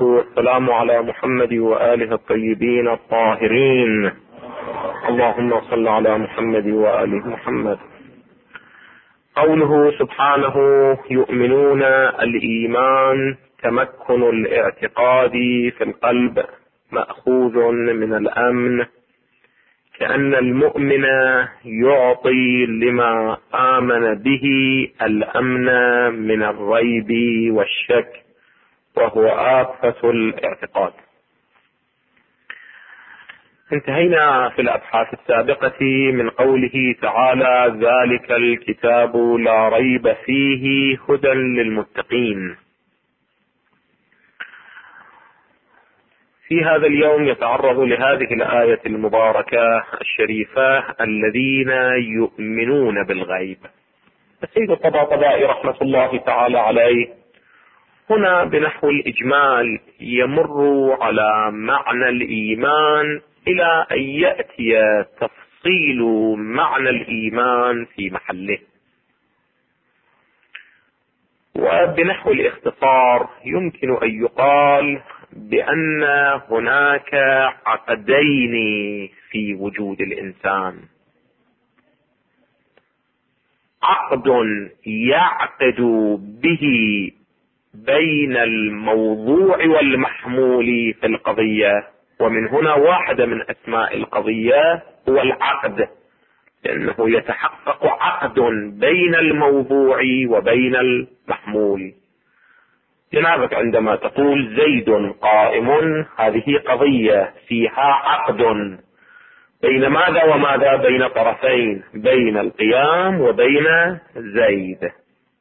والسلام على محمد وآله الطيبين الطاهرين. اللهم صل على محمد وآل محمد. قوله سبحانه: يؤمنون الإيمان تمكن الاعتقاد في القلب مأخوذ من الأمن، كأن المؤمن يعطي لما آمن به الأمن من الريب والشك، وهو آفة الاعتقاد. انتهينا في الأبحاث السابقة من قوله تعالى: ذلك الكتاب لا ريب فيه هدى للمتقين. في هذا اليوم يتعرض لهذه الآية المباركة الشريفة: الذين يؤمنون بالغيب. السيد الطباطبائي رحمة الله تعالى عليه هنا بنحو الإجمال يمر على معنى الإيمان إلى أن يأتي تفصيل معنى الإيمان في محله. وبنحو الاختصار يمكن أن يقال بأن هناك عقدين في وجود الإنسان: عقد يعقد به بين الموضوع والمحمول في القضية، ومن هنا واحدة من أسماء القضية هو العقد، لأنه يتحقق عقد بين الموضوع وبين المحمول. جنابك عندما تقول زيد قائم، هذه قضية فيها عقد بين ماذا وماذا؟ بين طرفين، بين القيام وبين زيد.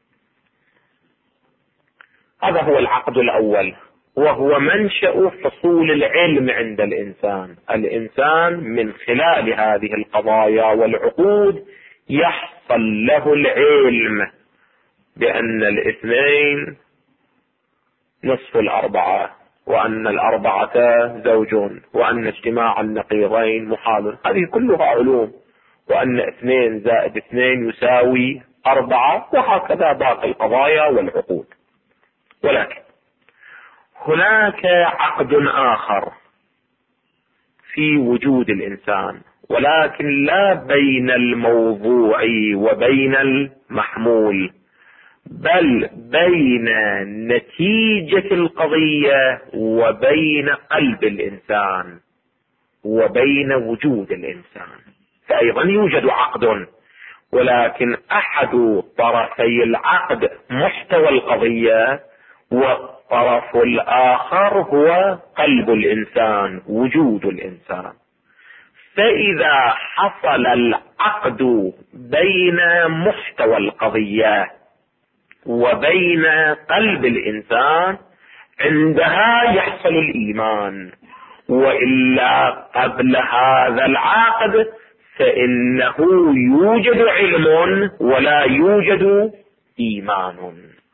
هذا هو العقد الأول، وهو منشأ حصول العلم عند الإنسان. الإنسان من خلال هذه القضايا والعقود يحصل له العلم بأن الاثنين نصف الأربعة، وأن الأربعة زوج، وأن اجتماع النقيضين محال. هذه كلها علوم، وأن 2 زائد 2 يساوي 4، وهكذا باقي القضايا والعقود. ولكن هناك عقد آخر في وجود الإنسان، ولكن لا بين الموضوع وبين المحمول، بل بين نتيجة القضية وبين قلب الإنسان وبين وجود الإنسان. فأيضا يوجد عقد، ولكن أحد طرفي العقد محتوى القضية، والطرف الآخر هو قلب الإنسان، وجود الإنسان. فإذا حصل العقد بين محتوى القضية وبين قلب الإنسان، عندها يحصل الإيمان. وإلا قبل هذا العقد فإنه يوجد علم ولا يوجد إيمان.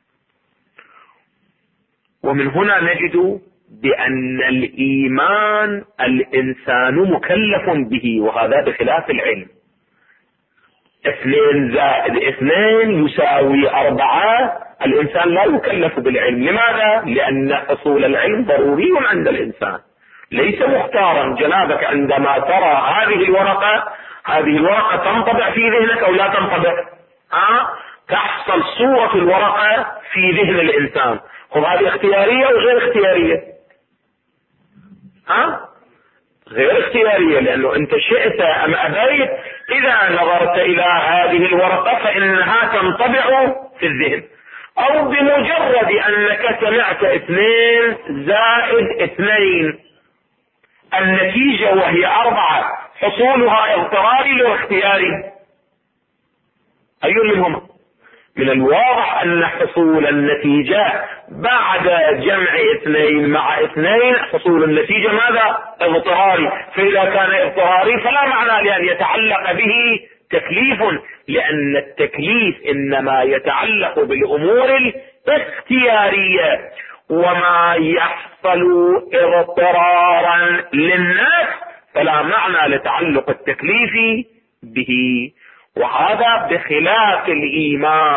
ومن هنا نجد بأن الإيمان الإنسان مكلف به، وهذا بخلاف العلم. 2 زائد 2 يساوي 4، الإنسان لا يكلف بالعلم. لماذا؟ لأن حصول العلم ضروري عند الإنسان، ليس مختارا. جنابك عندما ترى هذه الورقة تنطبع في ذهنك أو لا تنطبع؟ تحصل صورة الورقة في ذهن الإنسان. هذه اختيارية وغير اختيارية. غير اختيارية، لأنه أنت شئت أم أبيت إذا نظرت إلى هذه الورقة فإنها تنطبع في الذهن. أو بمجرد أنك سمعت 2 زائد 2 النتيجة وهي 4، حصولها اضطراري أو اختياري؟ أي منهما؟ من الواضح أن حصول النتيجة بعد جمع 2 مع 2 حصول النتيجة ماذا؟ اضطراري. فإذا كان اضطراري فلا معنى لأن يتعلق به تكليف، لأن التكليف إنما يتعلق بالأمور الاختيارية، وما يحصل اضطرارا للناس فلا معنى لتعلق التكليف به. وهذا بخلاف الإيمان،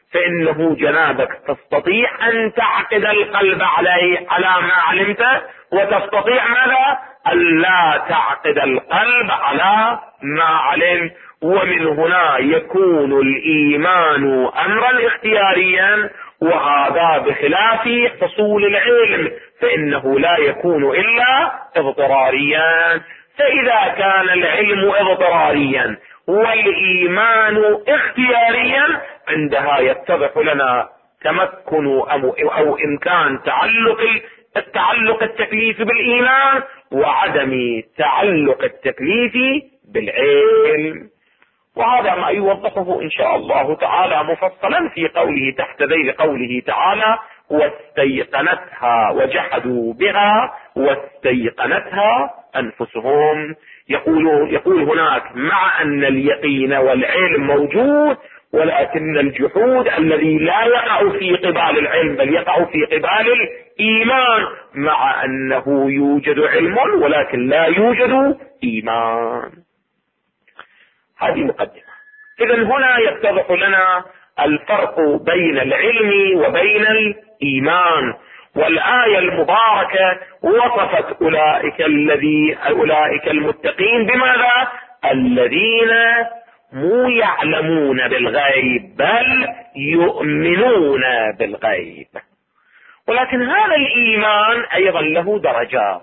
فإنه جنابك تستطيع أن تعقد القلب عليه على ما علمت، وتستطيع ماذا؟ ألا تعقد القلب على ما علمت. ومن هنا يكون الإيمان أمرا اختياريا، وهذا بخلاف حصول العلم فإنه لا يكون إلا اضطراريا. فإذا كان العلم اضطراريا والإيمان اختياريا، عندها يتضح لنا تمكن أو إمكان التعلق التكليفي بالإيمان، وعدم تعلق التكليف بالعلم. وهذا ما يوضحه إن شاء الله تعالى مفصلا في قوله تحت ذيل قوله تعالى: واستيقنتها وجحدوا بها واستيقنتها أنفسهم. يقول هناك: مع أن اليقين والعلم موجود، ولكن الجحود الذي لا يقع في قبال العلم بل يقع في قبال الإيمان، مع أنه يوجد علم ولكن لا يوجد إيمان. هذه مقدمة. إذن هنا يتضح لنا الفرق بين العلم وبين الإيمان. والآية المباركة وصفت أولئك المتقين بماذا؟ الذين مو يعلمون بالغيب بل يؤمنون بالغيب. ولكن هذا الإيمان أيضا له درجات.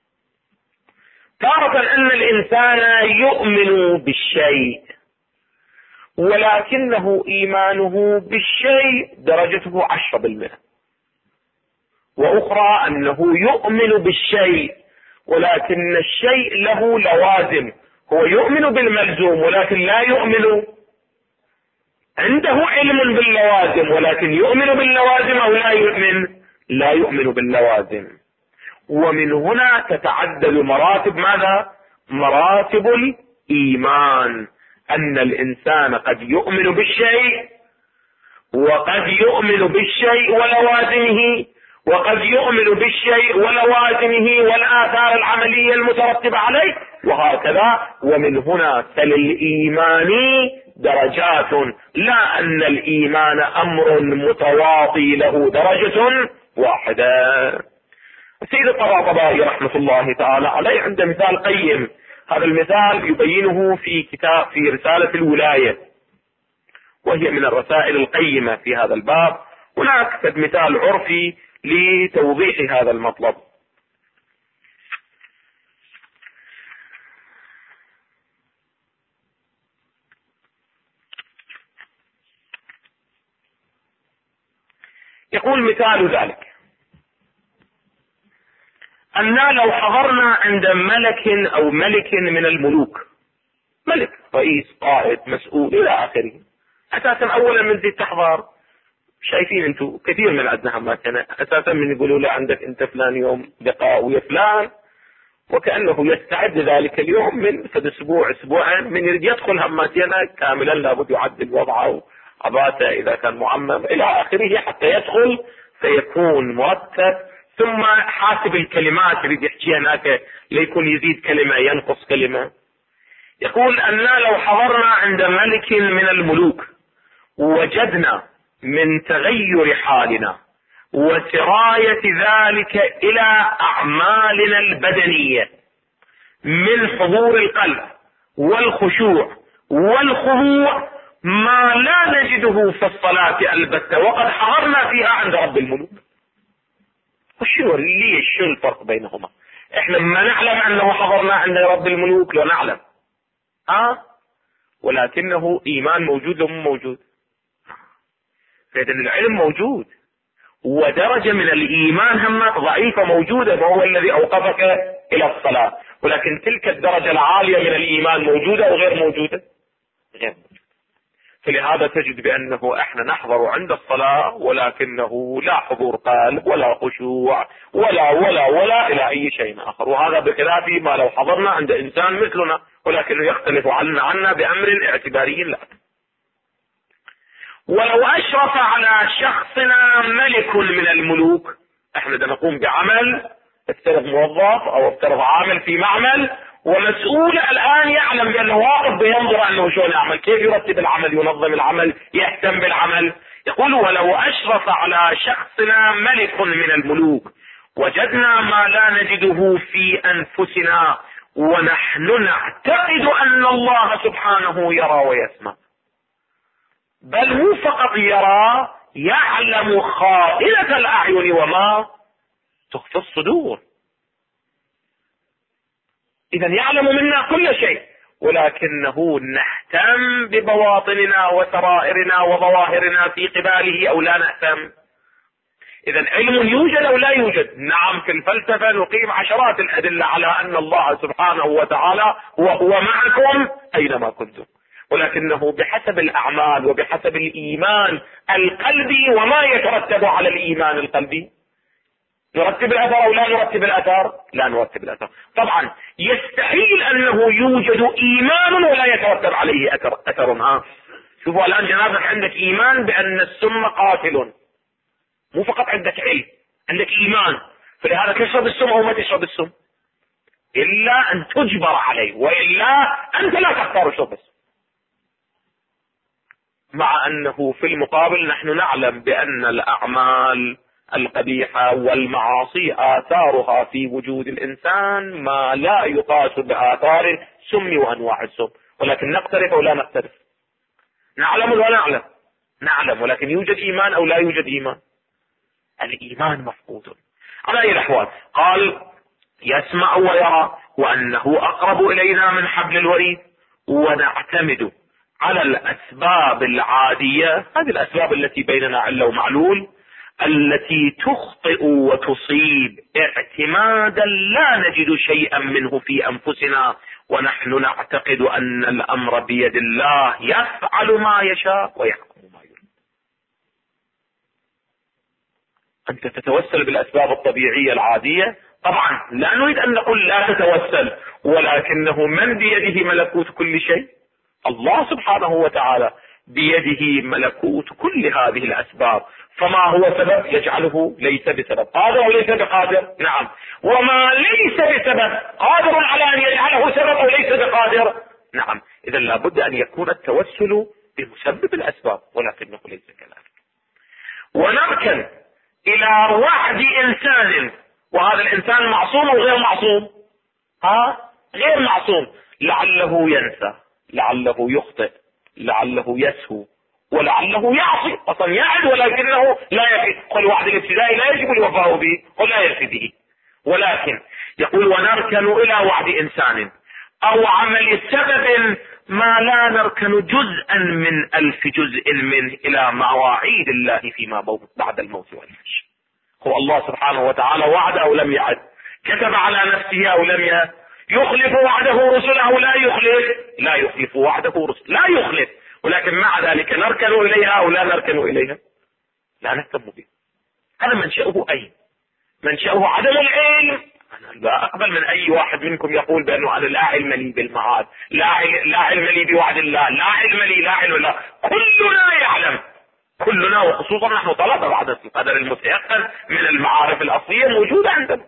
تارة أن الإنسان يؤمن بالشيء ولكنه إيمانه بالشيء درجته 10%، وأخرى أنه يؤمن بالشيء ولكن الشيء له لوازم، هو يؤمن بالملزوم ولكن لا يؤمن، عنده علم باللوازم ولكن يؤمن باللوازم أو لا يؤمن باللوازم. ومن هنا تتعدد مراتب ماذا؟ مراتب الإيمان. أن الإنسان قد يؤمن بالشيء وقد يؤمن بالشيء ولوازمه، وقد يؤمن بالشيء ولوازمه والآثار العملية المترتبة عليه، وهكذا. ومن هنا فللإيمان درجات، لا أن الإيمان أمر متواطي له درجة واحدة. السيد الطباطبائي رحمة الله تعالى عليه عنده مثال قيم، هذا المثال يبينه في رسالة الولاية، وهي من الرسائل القيمة في هذا الباب. هناك مثال عرفي لتوضيح هذا المطلب. يقول مثال ذلك: أننا لو حضرنا عند ملك من الملوك، ملك رئيس قائد مسؤول إلى آخره، أساسا أولا من ذي التحضار شايفين أنتم كثير من عندنا هماتنا، أساسا من يقولوا له عندك أنت فلان يوم لقاء ويا فلان، وكأنه يستعد ذلك اليوم من أسبوع أسبوعين، من يريد يدخل هماتنا كاملا لابد يعدل وضعه عباته إذا كان معمم إلى آخره حتى يدخل فيكون مرتب، ثم حاسب الكلمات يريد يحكيها هناك ليكون يزيد كلمة ينقص كلمة. يقول أننا لو حضرنا عند ملك من الملوك وجدنا من تغير حالنا وسراية ذلك إلى أعمالنا البدنية من حضور القلب والخشوع والخضوع ما لا نجده في الصلاة البتة وقد حضرنا فيها عند رب الملوك. وشنو الفرق بينهما؟ احنا ما نعلم أنه حضرنا عند رب الملوك، لو نعلم ولكنه إيمان موجود لو مو موجود. فإذن العلم موجود ودرجة من الإيمان هم ضعيفة موجودة، وهو الذي أوقفك إلى الصلاة، ولكن تلك الدرجة العالية من الإيمان موجودة أو غير موجودة؟ غير موجودة. فلهذا تجد بأنه احنا نحضر عند الصلاة ولكنه لا حضور قلب ولا خشوع ولا إلى أي شيء آخر، وهذا بخلاف ما لو حضرنا عند إنسان مثلنا ولكنه يختلف عنا بأمر اعتباري لا. ولو أشرف على شخصنا ملك من الملوك، احنا نقوم بعمل، افترض موظف أو افترض عامل في معمل ومسؤول الآن يعلم بأنه واقف بينظر أنه شلون يعمل، كيف يرتب العمل، ينظم العمل، يهتم بالعمل. يقول ولو أشرف على شخصنا ملك من الملوك وجدنا ما لا نجده في أنفسنا ونحن نعتقد أن الله سبحانه يرى ويسمع، بل مو فقط يرى، يعلم خائنة الأعين وما تخفي الصدور. إذا يعلم منا كل شيء، ولكنه نهتم ببواطننا وسرائرنا وظواهرنا في قباله أو لا نهتم. إذا علم يوجد أو لا يوجد؟ نعم، في الفلسفة نقيم عشرات الأدلة على أن الله سبحانه وتعالى هو معكم أينما كنتم، ولكنه بحسب الأعمال وبحسب الإيمان القلبي وما يترتب على الإيمان القلبي. نرتب الأثر أو لا نرتب الأثر؟ لا نرتب الأثر. طبعا يستحيل أنه يوجد إيمان ولا يترتب عليه أثر. شوفوا الآن جنابك، عندك إيمان بأن السم قاتل، مو فقط عندك علم، عندك إيمان، فلهذا تشرب السم أو ما تشرب السم، إلا أن تجبر عليه، وإلا أنت لا تختار شرب السم. مع أنه في المقابل نحن نعلم بأن الأعمال القبيحة والمعاصي آثارها في وجود الإنسان ما لا يقاس بآثار السم وأنواع السم، ولكن نقترف أو لا نقترف؟ نعلم ولا نعلم؟ نعلم، ولكن يوجد إيمان أو لا يوجد إيمان؟ الإيمان مفقود. على أي الأحوال قال يسمع ويرى، وأنه أقرب إلينا من حبل الوريد، ونعتمد على الأسباب العادية، هذه الأسباب التي بيننا علة ومعلول، التي تخطئ وتصيب اعتمادا لا نجد شيئا منه في أنفسنا، ونحن نعتقد أن الأمر بيد الله يفعل ما يشاء ويحكم ما يريد. أنت تتوسل بالأسباب الطبيعية العادية، طبعا لا نريد أن نقول لا تتوسل، ولكنه من بيده ملكوت كل شيء؟ الله سبحانه وتعالى بيده ملكوت كل هذه الأسباب، فما هو سبب يجعله ليس بسبب؟ قادر وليس بقادر؟ نعم. وما ليس بسبب قادر على أن يجعله سبب أو ليس بقادر؟ نعم. إذا لابد أن يكون التوسل بمسبب الأسباب، ولكنه ليس كذلك. ونركن إلى وعد إنسان، وهذا الإنسان معصوم أو غير معصوم؟ غير معصوم، لعله ينسى، لعله يخطئ، لعله يسهو، ولعله يعصي. اصلا يعد ولكنه لا يفي، قل وعد الابتدائي لا يجب الوفاء به ولا يفي به. ولكن يقول ونركن الى وعد انسان او عمل سبب ما لا نركن جزءا من 1000 جزء منه الى مواعيد الله فيما بعد الموت والحشر. هو الله سبحانه وتعالى وعد او لم يعد؟ كتب على نفسه او لم يخلف وعده رسله او لا يخلف؟ لا يخلف وعده رسله، لا يخلف. ولكن مع ذلك نركن اليها او لا نركن اليها؟ لا نهتم بها. هذا منشأه اي؟ منشأه عدم العلم. انا لا اقبل من اي واحد منكم يقول بانه انا لا علم لي بالمعاد، لا علم لي بوعد الله، لا علم لي، لا علم لا. كلنا يعلم، كلنا، وخصوصا نحن طلبة بعد القدر المتيقن من المعارف الاصلية موجودة عندنا.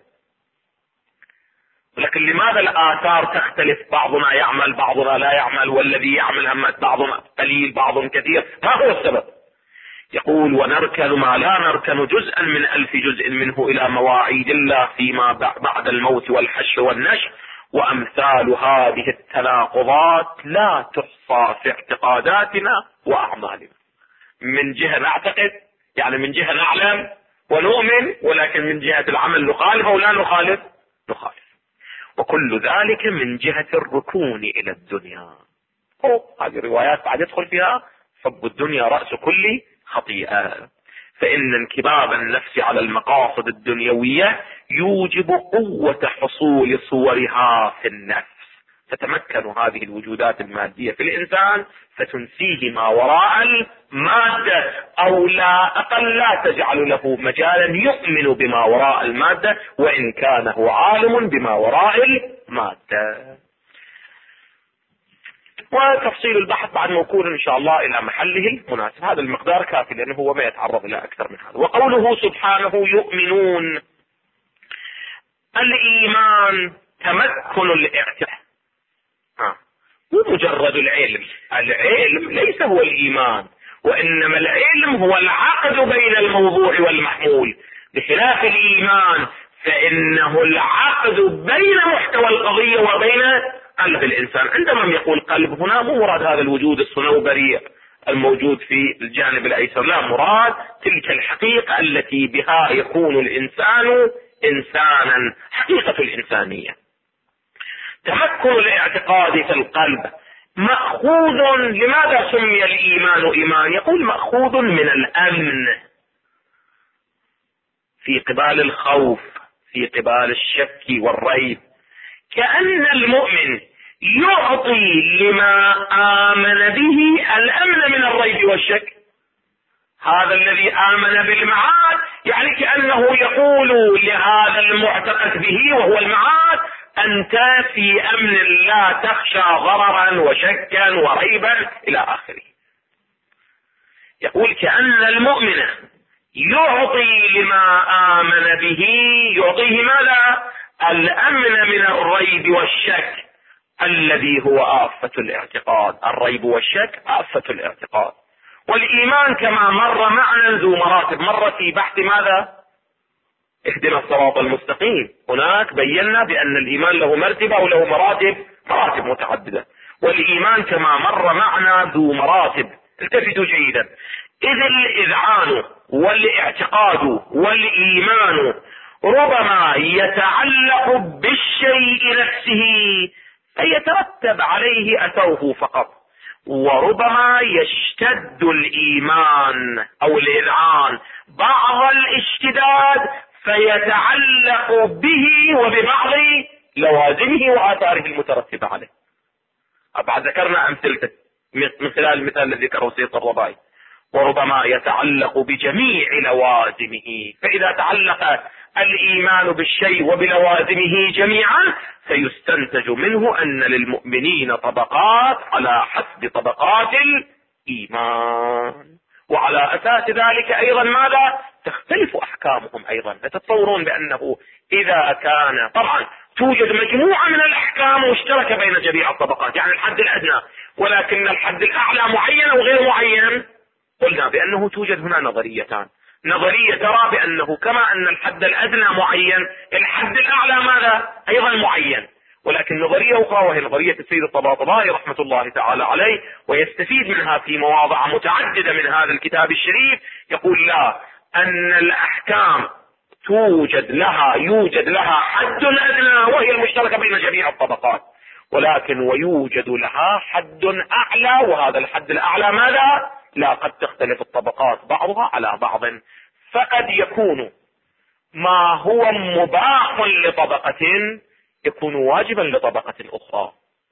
لكن لماذا الآثار تختلف؟ بعضنا يعمل بعضنا لا يعمل، والذي يعمل همت بعضنا قليل بعض كثير، ما هو السبب؟ يقول ونركن ما لا نركن جزءا من 1000 جزء منه إلى مواعيد الله فيما بعد الموت والحشر والنشر. وأمثال هذه التناقضات لا تحصى في اعتقاداتنا وأعمالنا. من جهة نعتقد، يعني من جهة نعلم ونؤمن، ولكن من جهة العمل نخالف أو لا نخالف؟ نخالف. وكل ذلك من جهة الركون إلى الدنيا. هذه الروايات بعد يدخل فيها حب الدنيا رأس كل خطيئة. فإن انكباب النفس على المقاصد الدنيوية يوجب قوة حصول صورها في النفس، تتمكن هذه الوجودات المادية في الإنسان فتنسيه ما وراء المادة، أو لا أقل لا تجعل له مجالا يؤمن بما وراء المادة وإن كان هو عالم بما وراء المادة. وتفصيل البحث بعد موكول إن شاء الله إلى محله المناسب. هذا المقدار كافي لأنه هو ما يتعرض إلى أكثر من هذا. وقوله سبحانه يؤمنون، الإيمان تمكن الاعتقاد، مو مجرد العلم. العلم ليس هو الإيمان، وإنما العلم هو العقد بين الموضوع والمحمول، بخلاف الإيمان فإنه العقد بين محتوى القضية وبين قلب الإنسان. عندما يقول قلب هنا مو مراد هذا الوجود الصنوبري الموجود في الجانب الأيسر، لا، مراد تلك الحقيقة التي بها يكون الإنسان إنسانا، حقيقة الإنسانية. تمكن الاعتقاد في القلب مأخوذ، لماذا سمي الإيمان إيمان؟ يقول مأخوذ من الأمن في قبال الخوف، في قبال الشك والريب، كأن المؤمن يعطي لما آمن به الأمن من الريب والشك. هذا الذي آمن بالمعاد يعني كأنه يقول لهذا المعتقد به وهو المعاد أنت في أمن، لا تخشى ضررا وشكا وريبا إلى آخره. يقول كأن المؤمن يعطي لما آمن به، يعطيه ماذا؟ الأمن من الريب والشك الذي هو آفة الاعتقاد. الريب والشك آفة الاعتقاد. والإيمان كما مر معنا ذو مراتب، مر في بحث ماذا؟ اهدنا الصراط المستقيم. هناك بينا بأن الإيمان له مرتبة وله مراتب متعددة، والإيمان كما مر معنا ذو مراتب. التفتوا جيدا، إذ الإذعان والاعتقاد والإيمان ربما يتعلق بالشيء نفسه فيترتب عليه أثره فقط، وربما يشتد الإيمان أو الإذعان بعض الاشتداد فيتعلق به وببعض لوازمه وآثاره المترتبة عليه. بعد ذكرنا أمثلة من خلال المثال الذي ذكره سيد الرباعي. وربما يتعلق بجميع لوازمه، فإذا تعلق الإيمان بالشيء وبلوازمه جميعا فيستنتج منه أن للمؤمنين طبقات على حسب طبقات الإيمان، وعلى أساس ذلك أيضا ماذا؟ تختلف أحكامهم أيضا. تتصورون بأنه إذا كان طبعا توجد مجموعة من الأحكام مشتركة بين جميع الطبقات، يعني الحد الأدنى، ولكن الحد الأعلى معين أو غير معين. قلنا بأنه توجد هنا نظريتان، نظرية ترى بأنه كما أن الحد الأدنى معين، الحد الأعلى ماذا؟ أيضا معين. ولكن نظرية أخرى وهي نظرية السيد الطباطبائي رحمة الله تعالى عليه، ويستفيد منها في مواضع متعددة من هذا الكتاب الشريف، يقول لا، أن الأحكام يوجد لها حد أدنى وهي المشتركة بين جميع الطبقات، ولكن ويوجد لها حد أعلى، وهذا الحد الأعلى ماذا؟ لا، قد تختلف الطبقات بعضها على بعض، فقد يكون ما هو مباح لطبقة يكون واجبا لطبقة أخرى،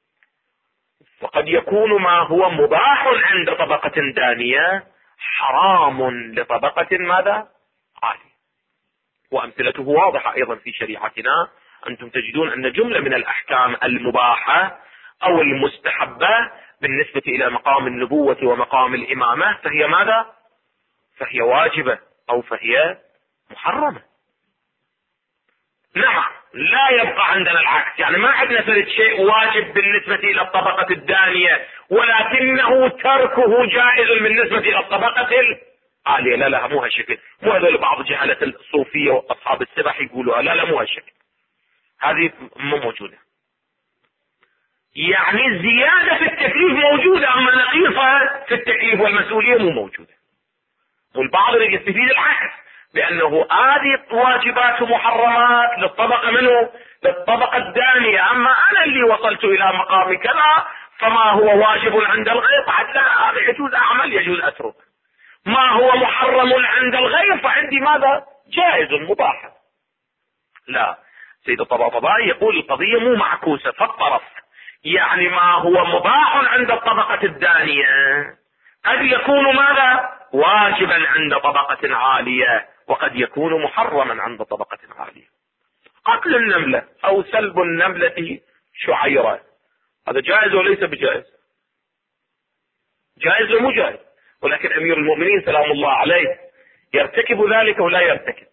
وقد يكون ما هو مباح عند طبقة دانية حرام لطبقة ماذا؟ عالية. وأمثلته واضحة أيضا في شريعتنا. أنتم تجدون أن جملة من الأحكام المباحة أو المستحبة بالنسبة إلى مقام النبوة ومقام الإمامة فهي ماذا؟ فهي واجبة أو فهي محرمة. نعم، لا يبقى عندنا العكس، يعني ما عندنا فرد شيء واجب بالنسبة إلى الطبقة الدانية ولكنه تركه جائز بالنسبة إلى الطبقة العالية. لا مو هالشكل، مو هذول بعض جهلة الصوفية وأصحاب السبح يقولوا لا مو هالشكل، هذه مو موجودة. يعني الزيادة في التكليف موجودة، أما نقيصة في التكليف والمسؤولية مو موجودة. والبعض يستفيد العكس، بأنه هذه واجبات ومحرمات للطبقة منه للطبقة الدانية، أما أنا اللي وصلت إلى مقام كذا فما هو واجب عند الغير حتى يجوز أعمل يجوز أترك، ما هو محرم عند الغير فعندي ماذا؟ جائز مباح. لا، سيد الطباطبائي يقول القضية مو معكوسة فالطرف، يعني ما هو مباح عند الطبقة الدانية قد يكون ماذا؟ واجبا عند طبقة عالية، وقد يكون محرما عند طبقة عالية. قتل النملة أو سلب النملة شعيرة، هذا جائز وليس بجائز؟ جائز ومو جائز، ولكن أمير المؤمنين سلام الله عليه يرتكب ذلك ولا يرتكب؟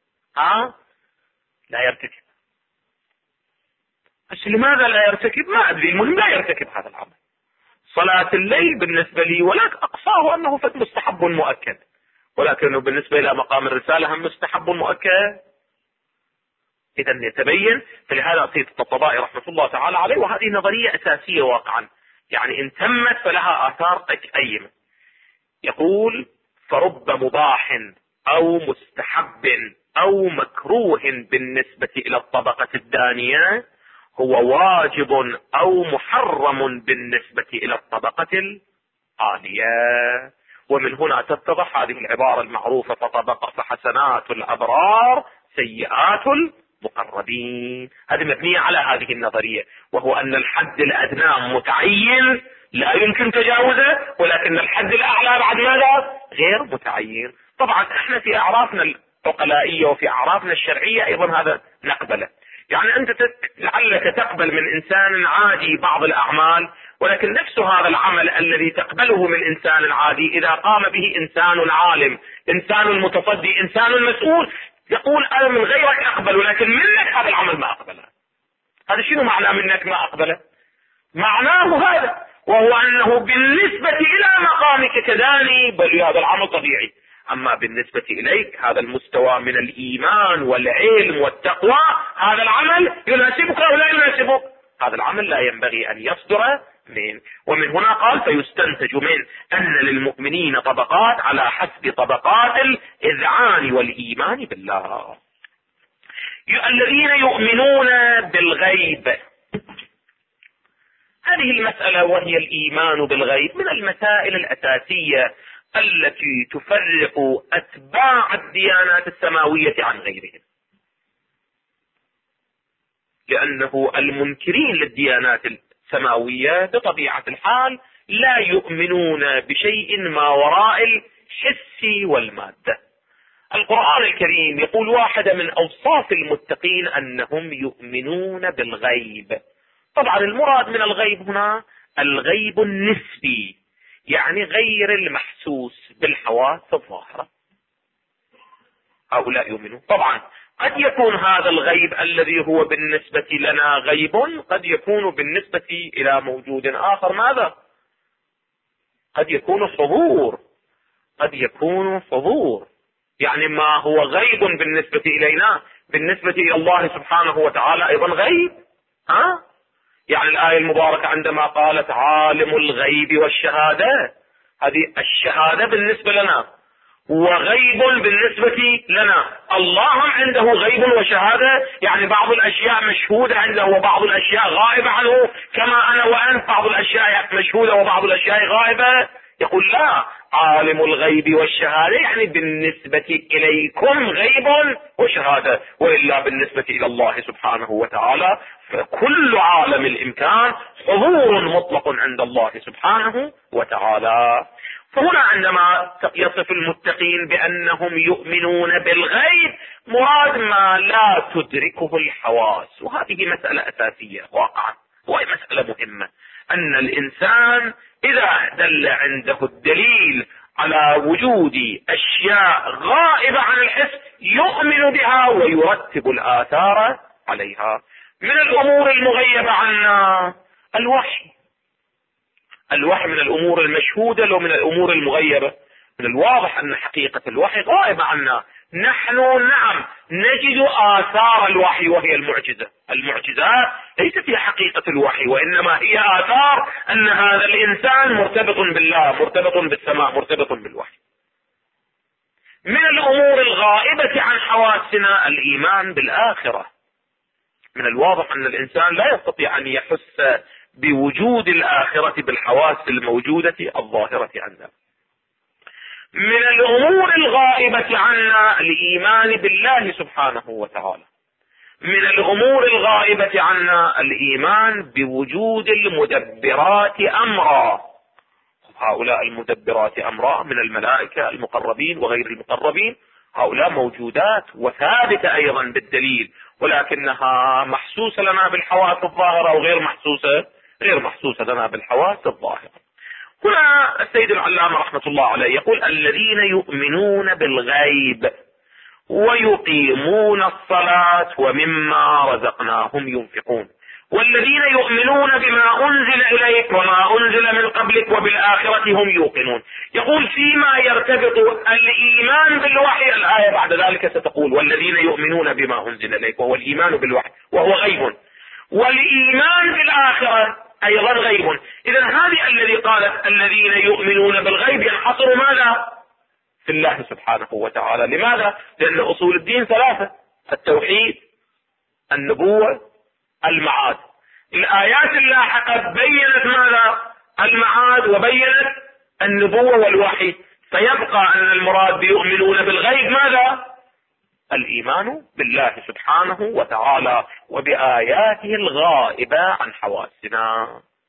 لا يرتكب. بس لماذا لا يرتكب؟ ما أدري، المهم لا يرتكب هذا العمل. صلاة الليل بالنسبة لي ولكن أقصاه أنه فد مستحب مؤكد، ولكنه بالنسبة إلى مقام الرسالة هم مستحب مؤكد. إذا يتبين. فلهذا سيد الطبطبائي رحمة الله تعالى عليه، وهذه نظرية أساسية واقعا، يعني إن تمت فلها آثار قيمة. يقول: فرب مباح أو مستحب أو مكروه بالنسبة إلى الطبقة الدانية هو واجب أو محرم بالنسبة إلى الطبقة العالية. ومن هنا تتضح هذه العبارة المعروفة: فحسنات الأبرار سيئات المقربين. هذه مبنية على هذه النظرية، وهو أن الحد الأدنى متعين لا يمكن تجاوزه، ولكن الحد الأعلى بعد ماذا؟ غير متعين. طبعا احنا في أعرافنا العقلائية وفي أعرافنا الشرعية أيضا هذا نقبله. يعني أنت لعلك تقبل من إنسان عادي بعض الأعمال، ولكن نفس هذا العمل الذي تقبله من إنسان عادي إذا قام به إنسان عالم، إنسان متصدي، إنسان مسؤول، يقول أنا من غيرك أقبل، ولكن منك هذا العمل ما أقبله. هذا شنو معناه منك ما أقبله؟ معناه هذا، وهو أنه بالنسبة إلى مقامك كداني بل هذا العمل طبيعي، أما بالنسبة إليك هذا المستوى من الإيمان والعلم والتقوى، هذا العمل يناسبك أو لا يناسبك، هذا العمل لا ينبغي أن يصدر من. ومن هنا قال: فيستنتج من أن للمؤمنين طبقات على حسب طبقات الإذعان والإيمان بالله. الذين يؤمنون بالغيب، هذه المسألة وهي الإيمان بالغيب من المسائل الأساسية التي تفرق أتباع الديانات السماوية عن غيرهم، لأنه المنكرين للديانات السماوية بطبيعة الحال لا يؤمنون بشيء ما وراء الحس والمادة. القرآن الكريم يقول: واحدة من أوصاف المتقين أنهم يؤمنون بالغيب. طبعا المراد من الغيب هنا الغيب النسبي، يعني غير المحسوس بالحواس الظاهرة. هؤلاء يؤمنون. طبعا قد يكون هذا الغيب الذي هو بالنسبة لنا غيب، قد يكون بالنسبة إلى موجود آخر ماذا؟ قد يكون حضور، قد يكون حضور. يعني ما هو غيب بالنسبة إلينا بالنسبة إلى الله سبحانه وتعالى أيضا غيب. يعني الآية المباركة عندما قالت: عالم الغيب والشهادة، هذه الشهادة بالنسبة لنا وغيب بالنسبة لنا. الله عنده غيب وشهادة، يعني بعض الأشياء مشهودة عنده وبعض الأشياء غائبة عنه، كما أنا وأنت بعض الأشياء مشهودة وبعض الأشياء غائبة. يقول: لا، عالم الغيب والشهادة يعني بالنسبة إليكم غيب وشهادة، وإلا بالنسبة إلى الله سبحانه وتعالى فكل عالم الإمكان حضور مطلق عند الله سبحانه وتعالى. فهنا عندما يصف المتقين بأنهم يؤمنون بالغيب مراد ما لا تدركه الحواس، وهذه مسألة أساسية واقعا، وهي مسألة مهمة، أن الإنسان إذا دل عنده الدليل على وجود أشياء غائبة عن الحس يؤمن بها ويرتب الآثار عليها. من الأمور المغيبة عنا الوحي من الأمور المشهودة لو من الأمور المغيبة. من الواضح أن حقيقة الوحي غائبة عنا. نحن نعم نجد آثار الوحي وهي المعجزات ليست هي حقيقة الوحي، وإنما هي آثار أن هذا الإنسان مرتبط بالله، مرتبط بالسماء، مرتبط بالوحي. من الأمور الغائبة عن حواسنا الإيمان بالآخرة. من الواضح أن الإنسان لا يستطيع أن يحس بوجود الآخرة بالحواس الموجودة الظاهرة عندنا. من الأمور الغائبة عنا الإيمان بالله سبحانه وتعالى. من الأمور الغائبة عنا الإيمان بوجود المدبرات أمرا. هؤلاء المدبرات أمرا من الملائكة المقربين وغير المقربين، هؤلاء موجودات وثابتة أيضا بالدليل، ولكنها محسوسة لنا بالحواس الظاهرة وغير محسوسة لنا بالحواس الظاهرة. هنا السيد العلامة رحمة الله عليه يقول: الذين يؤمنون بالغيب ويقيمون الصلاة ومما رزقناهم ينفقون. والذين يؤمنون بما أنزل إليك وما أنزل من قبلك وبالآخرة هم يوقنون. يقول فيما يرتبط الإيمان بالوحي، الآية بعد ذلك ستقول والذين يؤمنون بما أنزل إليك، وهو الإيمان بالوحي وهو غيب، والإيمان بالآخرة أيضا غيب. إذا هذه الذي قالت الذين يؤمنون بالغيب ينحصر ماذا؟ في الله سبحانه وتعالى. لماذا؟ لأن أصول الدين ثلاثة: التوحيد، النبوة، المعاد. الآيات اللاحقة بينت ماذا؟ المعاد وبينت النبوة والوحي، فيبقى أن المراد بيؤمنون بالغيب ماذا؟ الإيمان بالله سبحانه وتعالى وبآياته الغائبة عن حواسنا.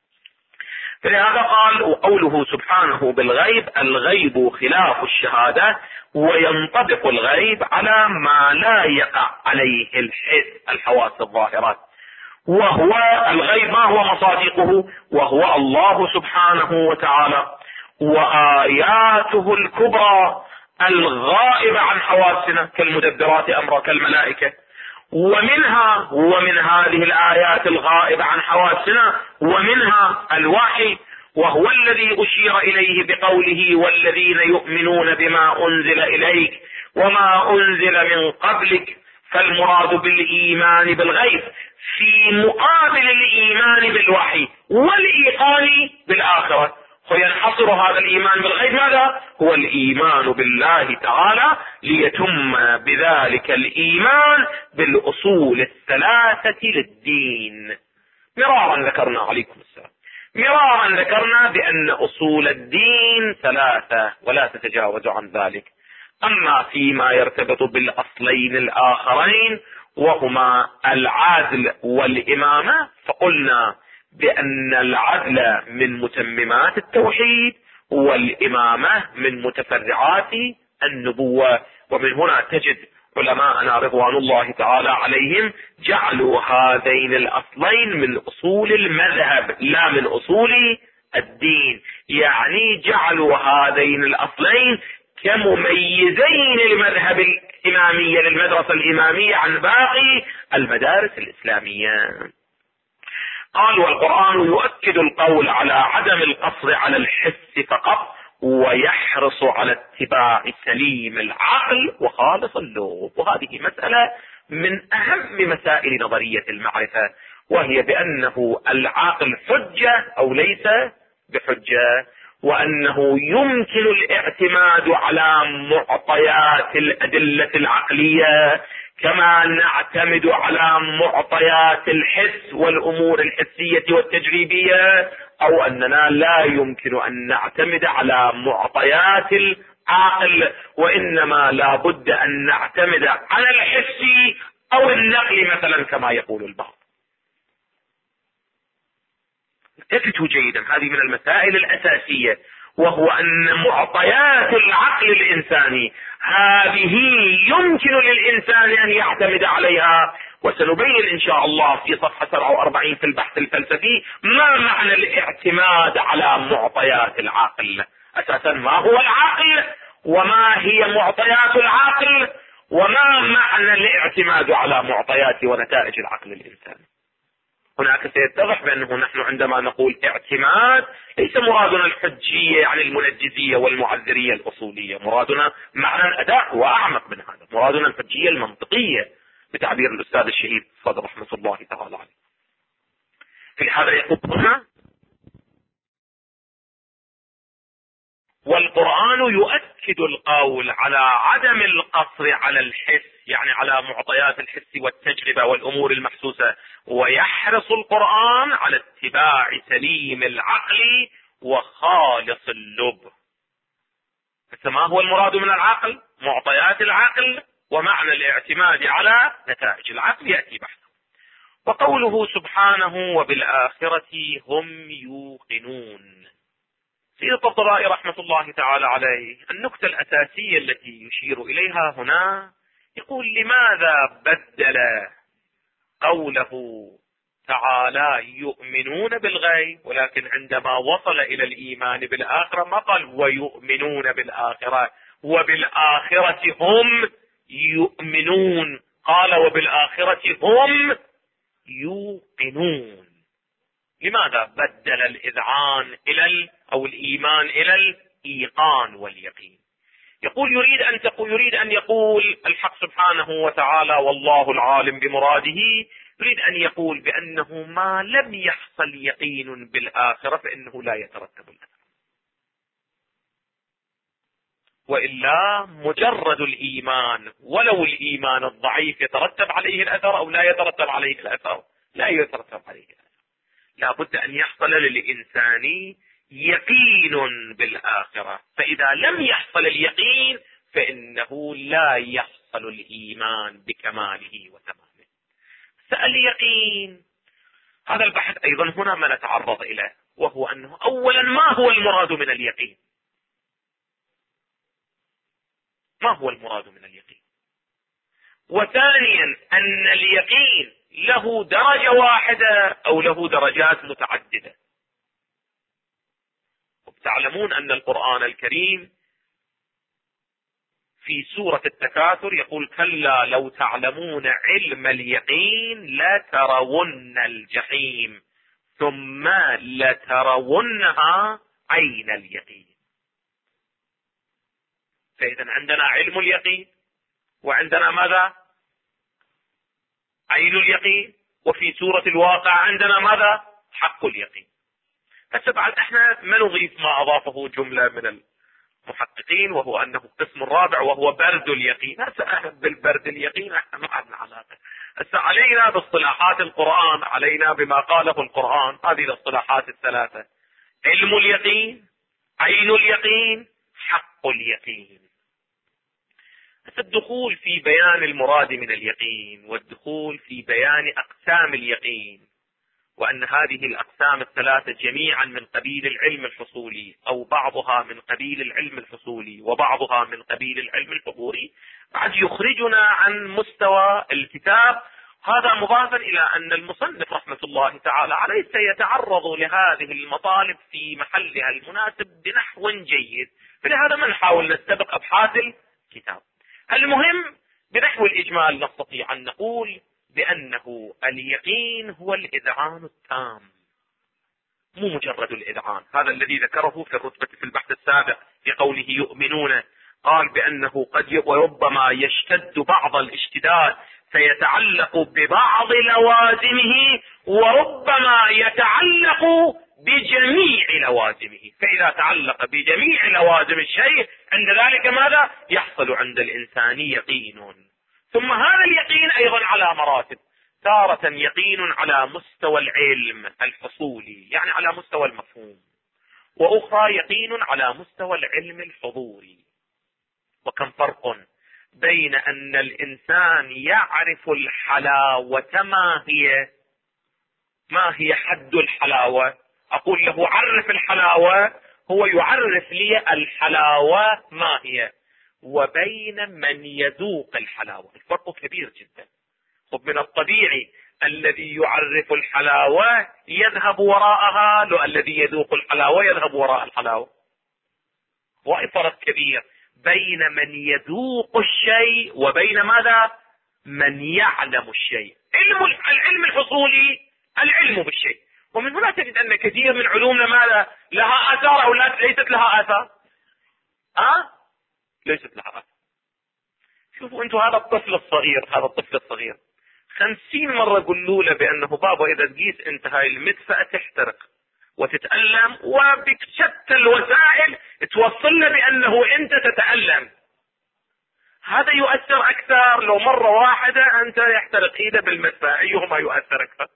فلهذا قال وقوله سبحانه بالغيب: الغيب خلاف الشهادة، وينطبق الغيب على ما لا يقع عليه الحواس الظاهرات، وهو الغيب ما هو مصادقه؟ وهو الله سبحانه وتعالى وآياته الكبرى الغائبة عن حواسنا كالمدبرات أمرا كالملائكة. ومنها ومن هذه الآيات الغائبة عن حواسنا ومنها الوحي، وهو الذي أشير إليه بقوله والذين يؤمنون بما أنزل إليك وما أنزل من قبلك. فالمراد بالإيمان بالغيب في مقابل الإيمان بالوحي والإيقان بالآخرة. فينحصر هذا الإيمان بالغيب ماذا؟ هو الإيمان بالله تعالى، ليتم بذلك الإيمان بالأصول الثلاثة للدين. مرارا ذكرنا عليكم السلام، مرارا ذكرنا بأن أصول الدين ثلاثة ولا تتجاوز عن ذلك. أما فيما يرتبط بالأصلين الآخرين وهما العدل والإمامة، فقلنا بأن العدل من متممات التوحيد والإمامة من متفرعات النبوة. ومن هنا تجد علماءنا رضوان الله تعالى عليهم جعلوا هذين الأصلين من أصول المذهب لا من أصول الدين، يعني جعلوا هذين الأصلين كمميزين المذهب الإمامية للمدرسة الإمامية عن باقي المدارس الإسلامية. قال والقرآن يؤكد القول على عدم القصر على الحس فقط، ويحرص على اتباع سليم العقل وخالص اللب. وهذه مسألة من أهم مسائل نظرية المعرفة، وهي بأنه العقل حجة أو ليس بحجة، وأنه يمكن الاعتماد على معطيات الأدلة العقلية كما نعتمد على معطيات الحس والأمور الحسية والتجريبية، أو أننا لا يمكن أن نعتمد على معطيات العقل، وإنما لا بد أن نعتمد على الحس أو النقل مثلا كما يقول البعض. التفتوا جيدا، هذه من المسائل الأساسية، وهو أن معطيات العقل الإنساني هذه يمكن للإنسان أن يعتمد عليها. وسنبين إن شاء الله في صفحة 47 في البحث الفلسفي ما معنى الاعتماد على معطيات العقل. أساسا ما هو العقل وما هي معطيات العقل وما معنى الاعتماد على معطيات ونتائج العقل الإنساني. هناك سيتضح بأنه نحن عندما نقول اعتماد ليس مرادنا الحجية يعني المنجزية والمعذرية الأصولية، مرادنا معنى أداء وأعمق من هذا، مرادنا الحجية المنطقية بتعبير الأستاذ الشهيد فضل رحمة الله تعالى عليه. في هذا يقول هنا والقرآن يؤكد القول على عدم القصر على الحس، يعني على معطيات الحس والتجربة والأمور المحسوسة، ويحرص القرآن على اتباع سليم العقل وخالص اللب. فما هو المراد من العقل؟ معطيات العقل ومعنى الاعتماد على نتائج العقل يأتي بحثه. وقوله سبحانه وبالآخرة هم يوقنون. سيد الطبطبائي رحمة الله تعالى عليه النقطة الأساسية التي يشير إليها هنا يقول لماذا بدل قوله تعالى يؤمنون بالغيب، ولكن عندما وصل إلى الإيمان بالآخرة ما قال ويؤمنون بالآخرة وبالآخرة هم يؤمنون، قال وبالآخرة هم يوقنون. لماذا بدل الإذعان أو الإيمان إلى الإيقان واليقين؟ يريد أن يقول الحق سبحانه وتعالى والله العالم بمراده، يريد أن يقول بأنه ما لم يحصل يقين بالآخرة فإنه لا يترتب الأثر، وإلا مجرد الإيمان ولو الإيمان الضعيف يترتب عليه الأثر أو لا يترتب عليه الأثر، لا يترتب عليه الأثر. لا بد أن يحصل للإنسان يقين بالآخرة، فإذا لم يحصل اليقين فإنه لا يحصل الإيمان بكماله وتمامه. اليقين هذا البحث أيضا هنا ما نتعرض إليه، وهو أنه أولا ما هو المراد من اليقين؟ ما هو المراد من اليقين؟ وثانيا أن اليقين له درجة واحدة أو له درجات متعددة. تعلمون أن القرآن الكريم في سورة التكاثر يقول كلا لو تعلمون علم اليقين لترون الجحيم ثم لترونها عين اليقين. فإذا عندنا علم اليقين وعندنا ماذا؟ عين اليقين. وفي سورة الواقع عندنا ماذا؟ حق اليقين. هسه بعد احنا ما نضيف ما اضافه جملة من المحققين، وهو انه القسم الرابع وهو برد اليقين. هسه بالبرد اليقين احنا ما عندنا علاقة. هسه علينا باصطلاحات القرآن، علينا بما قاله القرآن، هذه الاصطلاحات الثلاثة: علم اليقين، عين اليقين، حق اليقين. الدخول في بيان المراد من اليقين والدخول في بيان أقسام اليقين، وأن هذه الأقسام الثلاثة جميعا من قبيل العلم الحصولي أو بعضها من قبيل العلم الحصولي وبعضها من قبيل العلم الحضوري، بعد يخرجنا عن مستوى الكتاب. هذا مضافا إلى أن المصنف رحمة الله تعالى عليه سيتعرض لهذه المطالب في محلها المناسب بنحو جيد، فلهذا ما نحاول نستبق أبحاث الكتاب. المهم بنحو الإجمال نستطيع أن نقول بأنه اليقين هو الإذعان التام، مو مجرد الإذعان. هذا الذي ذكره في الرتبة في البحث السابق في قوله يؤمنون، قال بأنه قد وربما يشتد بعض الاشتداد فيتعلق ببعض لوازمه، وربما يتعلق بجميع لوازمه. فإذا تعلق بجميع لوازم الشيء عند ذلك ماذا يحصل عند الإنسان؟ يقين. ثم هذا اليقين أيضا على مراتب، تارة يقين على مستوى العلم الحصولي يعني على مستوى المفهوم، وأخرى يقين على مستوى العلم الحضوري. وكم فرق بين أن الإنسان يعرف الحلاوة ما هي حد الحلاوة، أقول له عرف الحلاوة، هو يعرف لي الحلاوة ما هي، وبين من يذوق الحلاوة الفرق كبير جدا. من الطبيعي الذي يعرف الحلاوة يذهب وراءها، لو الذي يذوق الحلاوة يذهب وراء الحلاوة. وفرق كبير بين من يذوق الشيء وبين ماذا؟ من يعلم الشيء. العلم الحصولي العلم بالشيء، ومن هنا تجد أن كثير من علومنا ماذا؟ لها آثار أو ليست لها آثار؟ ليست لها آثار. شوفوا أنتم هذا الطفل الصغير 50 مرة قلوا له بأنه بابا إذا تقيس انت هاي المدفأة تحترق وتتألم، وبشتى الوسائل توصل له بأنه أنت تتألم. هذا يؤثر أكثر لو مرة واحدة أنت يحترق إيده بالمدفأة، أيهما يؤثر أكثر؟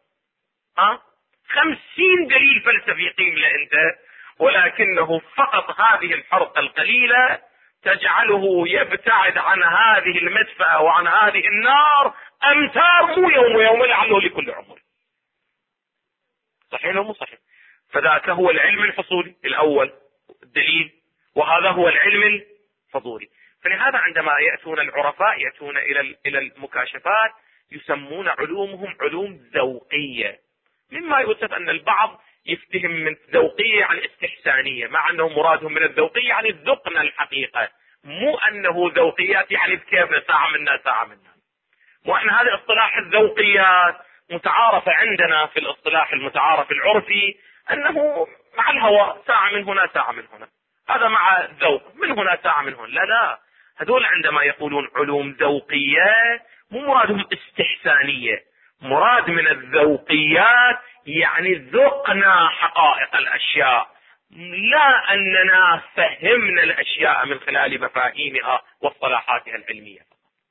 50 دليل فلسفي يقيم له أنت، ولكنه فقط هذه الحرقة القليلة تجعله يبتعد عن هذه المدفأة وعن هذه النار أمتار، مو يوم ويوم لعله لكل عمر. صحيح أو مو صحيح؟ فذاك هو العلم الحصولي الأول الدليل، وهذا هو العلم الحضوري. فلهذا عندما يأتون العرفاء يأتون إلى المكاشفات يسمون علومهم علوم ذوقية، مما يؤسف أن البعض يفتهم من ذوقية عن استحسانية، مع أنه مرادهم من الذوقية يعني ذقنا الحقيقة، مو أنه ذوقيات يعني بكيفنا ساعة منا. وإحنا هذه اصطلاح الذوقيات متعارفة عندنا في الاصطلاح المتعارف العرفي أنه مع الهواء ساعة من هنا ساعة من هنا، هذا مع الذوق من هنا ساعة من هنا. لا، هذول عندما يقولون علوم ذوقية مو مرادهم استحسانية، مراد من الذوقيات يعني ذقنا حقائق الأشياء، لا أننا فهمنا الأشياء من خلال مفاهيمها واصطلاحاتها العلمية.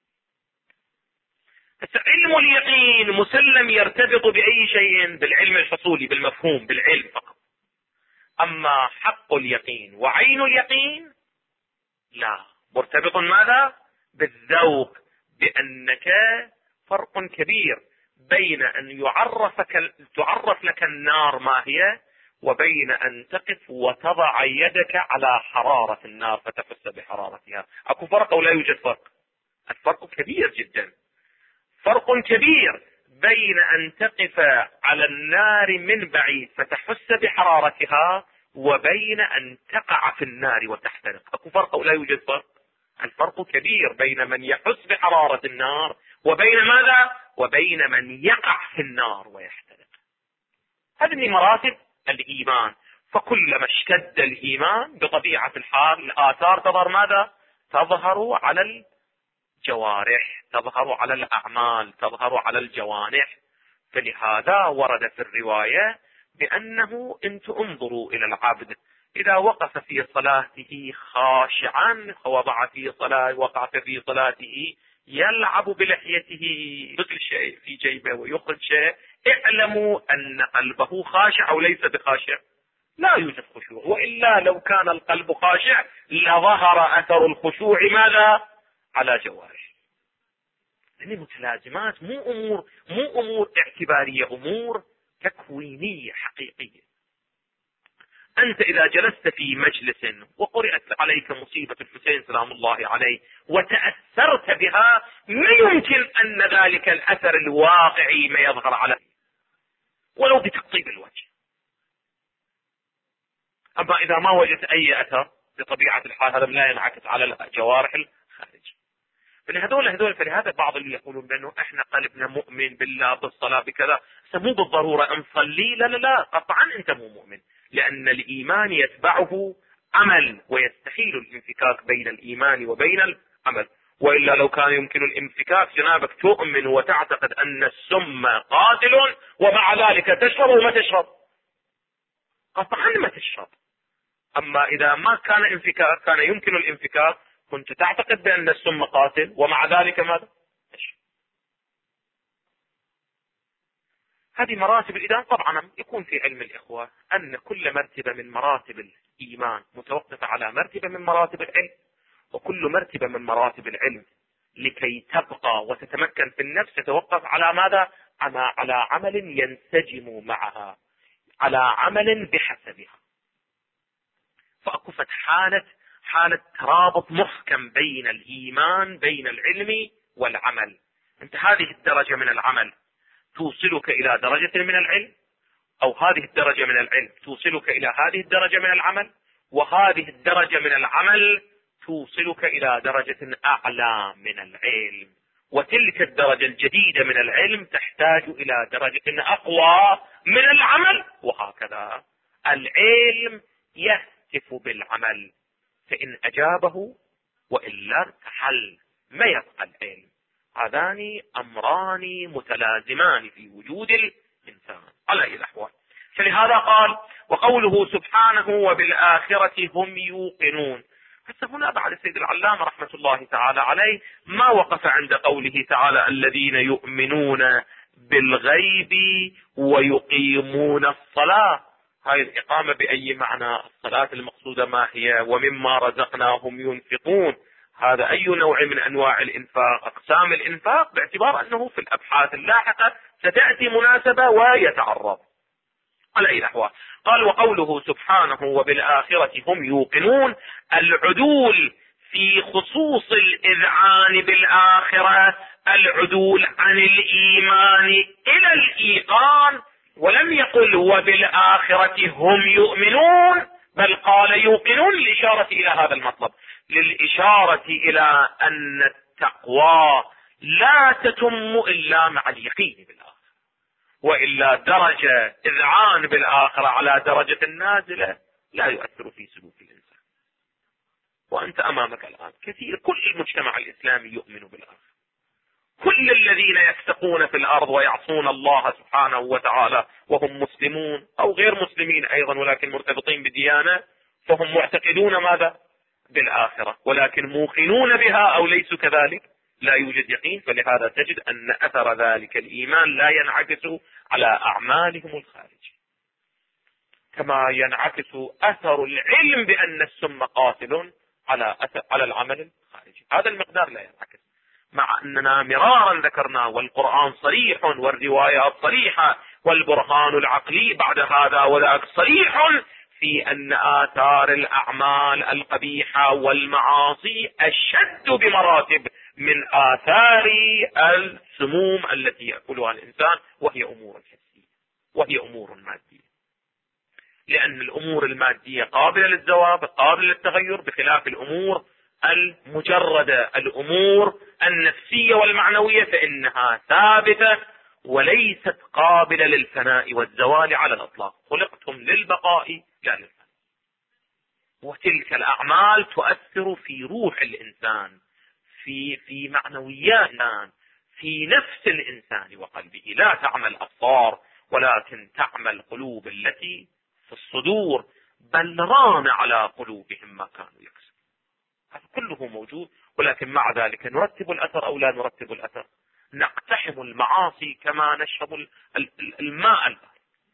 علم اليقين مسلم يرتبط بأي شيء؟ بالعلم الحصولي، بالمفهوم، بالعلم فقط. أما حق اليقين وعين اليقين لا، مرتبط ماذا؟ بالذوق، بأنك فرق كبير بين أن تعرف لك النار ما هي، وبين أن تقف وتضع يدك على حرارة النار فتحس بحرارتها. أكو فرق أو لا يوجد فرق؟ الفرق كبير جدا، فرق كبير بين أن تقف على النار من بعيد فتحس بحرارتها، وبين أن تقع في النار وتحترق. أكو فرق أو لا يوجد فرق؟ الفرق كبير بين من يحس بحرارة النار وبين ماذا؟ وبين من يقع في النار ويحترق. هذه مراتب الإيمان. فكلما اشتد الإيمان بطبيعة الحال الآثار تظهر ماذا؟ تظهر على الجوارح، تظهر على الأعمال، تظهر على الجوانح. فلهذا ورد في الرواية بأنه انتم انظروا إلى العبد إذا وقف في صلاته خاشعا، ووضع في صلاته يلعب بلحيته، يدخل شيء في جيبه ويخرج شيء، اعلموا أن قلبه خاشع أو ليس بخاشع. لا يوجد خشوع، وإلا لو كان القلب خاشع لظهر أثر الخشوع ماذا؟ على جوارح. يعني متلازمات، مو أمور اعتبارية، أمور تكوينية حقيقية. أنت إذا جلست في مجلس وقرأت عليك مصيبة الحسين سلام الله عليه وتأثرت بها، ما يمكن أن ذلك الأثر الواقعي ما يظهر عليك ولو بتقطيب الوجه. أما إذا ما وجدت أي أثر بطبيعة الحال هذا لا ينعكس على الجوارح الخارجية. فلهذا بعض اللي يقولون بأنه إحنا قلبنا مؤمن بالله بالصلاة بكذا، مو بالضرورة نصلي. لا، قطعا أنت مو مؤمن، لأن الإيمان يتبعه عمل، ويستحيل الانفكاك بين الإيمان وبين العمل. وإلا لو كان يمكن الانفكاك جنابك تؤمن وتعتقد أن السم قاتل ومع ذلك تشرب وما تشرب، قطعا ما تشرب. أما إذا ما كان انفكاك، كان يمكن الانفكاك، كنت تعتقد بأن السم قاتل ومع ذلك ماذا؟ هذه مراتب الإيمان. طبعا يكون في علم الإخوة أن كل مرتبة من مراتب الإيمان متوقفة على مرتبة من مراتب العلم، وكل مرتبة من مراتب العلم لكي تبقى وتتمكن في النفس تتوقف على ماذا؟ على عمل ينسجم معها، على عمل بحسبها. فأكفت حالة ترابط محكم بين الإيمان، بين العلم والعمل. أنت هذه الدرجة من العمل توصلك إلى درجة من العلم، أو هذه الدرجة من العلم توصلك إلى هذه الدرجة من العمل، وهذه الدرجة من العمل توصلك إلى درجة أعلى من العلم، وتلك الدرجة الجديدة من العلم تحتاج إلى درجة أقوى من العمل، وهكذا. العلم يهتف بالعمل، فإن أجابه وإلا ارتحل، ما يبقى العلم. هذان أمران متلازمان في وجود الإنسان على أي الأحوال. فلهذا قال وقوله سبحانه وبالآخرة هم يوقنون. حتى هنا بعد السيد العلامة رحمة الله تعالى عليه ما وقف عند قوله تعالى الذين يؤمنون بالغيب ويقيمون الصلاة. هاي الإقامة بأي معنى؟ الصلاة المقصودة ما هي؟ ومما رزقناهم ينفقون. هذا أي نوع من أنواع الإنفاق؟ أقسام الإنفاق، باعتبار أنه في الأبحاث اللاحقة ستأتي مناسبة ويتعرض على أي الأحوال. قال وقوله سبحانه وبالآخرة هم يوقنون، العدول في خصوص الإذعان بالآخرة، العدول عن الإيمان إلى الإيقان، ولم يقل وبالآخرة هم يؤمنون، بل قال يوقنون للإشارة إلى هذا المطلب، للإشارة إلى أن التقوى لا تتم إلا مع اليقين بالآخرة. وإلا درجة إذعان بالآخرة على درجة نازلة لا يؤثر في سلوك الإنسان. وأنت أمامك الآن كثير، كل المجتمع الإسلامي يؤمن بالآخرة، كل الذين يفسقون في الأرض ويعصون الله سبحانه وتعالى وهم مسلمون أو غير مسلمين أيضا ولكن مرتبطين بديانة، فهم معتقدون ماذا؟ بالآخرة، ولكن موقنون بها أو ليسوا كذلك، لا يوجد يقين. فلهذا تجد أن أثر ذلك الإيمان لا ينعكس على أعمالهم الخارجية، كما ينعكس أثر العلم بأن السم قاتل على العمل الخارجي. هذا المقدار لا ينعكس، مع أننا مرارا ذكرنا والقرآن صريح والروايات صريحة والبرهان العقلي بعد هذا وذاك صريح في أن آثار الأعمال القبيحة والمعاصي أشد بمراتب من آثار السموم التي يأكلها الإنسان، وهي أمور حسية وهي أمور مادية. لأن الأمور المادية قابلة للزوال قابلة للتغير، بخلاف الأمور المجردة، الأمور النفسية والمعنوية فإنها ثابتة وليست قابلة للفناء والزوال على الإطلاق. خلقتم للبقاء لا للفناء. وتلك الأعمال تؤثر في روح الإنسان، في معنويات الإنسان، في نفس الإنسان وقلبه. لا تعمل أبصار ولكن تعمل قلوب التي في الصدور، بل ران على قلوبهم ما كانوا يكسبون. هذا كله موجود، ولكن مع ذلك نرتب الأثر أو لا نرتب الأثر؟ نقتحم المعاصي كما نشرب الماء البارد.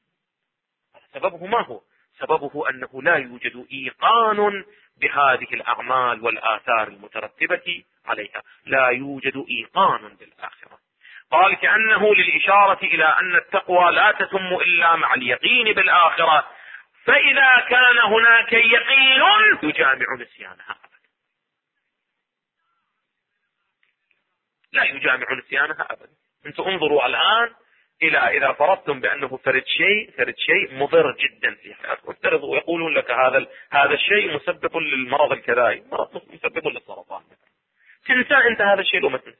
سببه ما هو؟ سببه أنه لا يوجد إيقان بهذه الأعمال والآثار المترتبة عليها، لا يوجد إيقان بالآخرة. قال كأنه للإشارة إلى أن التقوى لا تتم إلا مع اليقين بالآخرة، فإذا كان هناك يقين يجامع نسيانها أبدا، لا يجامع نسيانها أبدا. أنتم انظروا الآن إلى إذا فرضتم بأنه فرد شيء مضر جدا في حياتك، وافترضوا ويقولون لك هذا الشيء مسبب للمرض الكذائي، مرض مسبب للسرطان، تنسى أنت هذا الشيء لو ما تنسى؟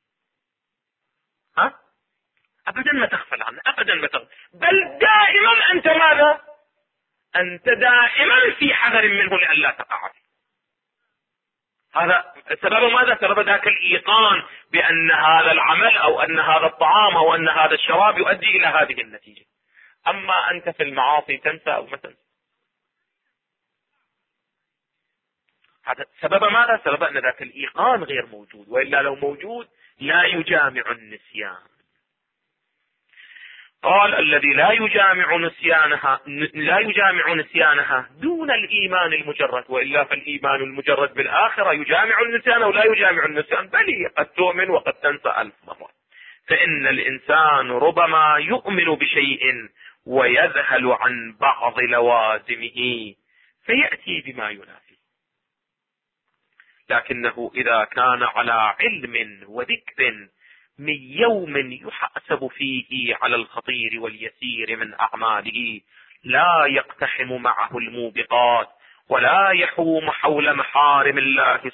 أبدا ما تغفل عنه، أبدا ما تغفل، بل دائما أنت ماذا؟ أنت دائما في حذر منه لأن لا تقع فيه. هذا سبب ماذا؟ سبب ذاك الإيقان بأن هذا العمل أو أن هذا الطعام أو أن هذا الشراب يؤدي إلى هذه النتيجة. أما أنت في المعاصي تنسى أو ما تنسى. هذا سبب ماذا؟ سبب أن ذاك الإيقان غير موجود، وإلا لو موجود لا يجامع النسيان. قال الذي لا يجامع نسيانها دون الإيمان المجرد، وإلا فالإيمان المجرد بالآخرة يجامع النسيان ولا يجامع النسيان، بل قد تؤمن وقد تنسى 1000 مرة. فإن الإنسان ربما يؤمن بشيء ويذهل عن بعض لوازمه فيأتي بما ينافي، لكنه إذا كان على علم وذكر من يوم يحاسب فيه على الخطير واليسير من أعماله، لا يقتحم معه الموبقات ولا يحوم حول محارم الله